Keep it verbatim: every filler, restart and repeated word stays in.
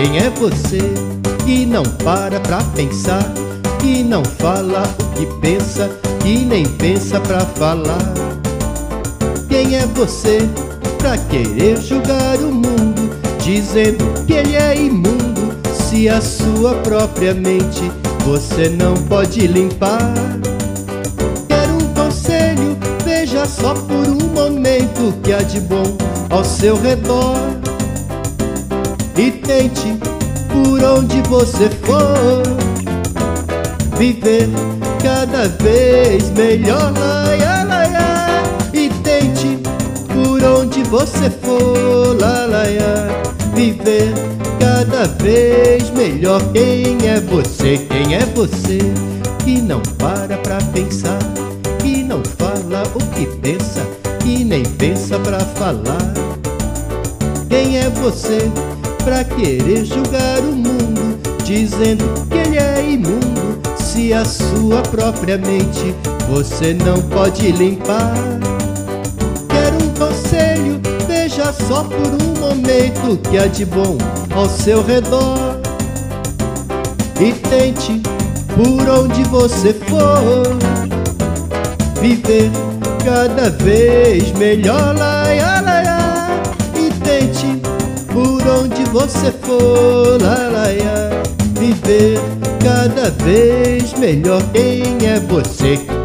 quem é você, que não para pra pensar, que não fala o que pensa, que nem pensa pra falar. Quem é você pra querer julgar o mundo, dizendo que ele é imundo, se a sua própria mente você não pode limpar? Quero um conselho, veja só por um momento o que há de bom ao seu redor e tente, por onde você for, viver cada vez melhor. Laia, laia. E tente, por onde você for, lá, laia, viver cada vez melhor. Quem é você, quem é você, que não para pra pensar, que não fala o que pensa, que nem pensa pra falar? Quem é você pra querer julgar o mundo, dizendo que ele é imundo, se a sua própria mente você não pode limpar? Quero um conselho, veja só por um momento o que há de bom ao seu redor e tente, por onde você for, viver cada vez melhor. Laia, laia. E tente, por onde você for, lá, laia, viver cada vez melhor. Quem é você?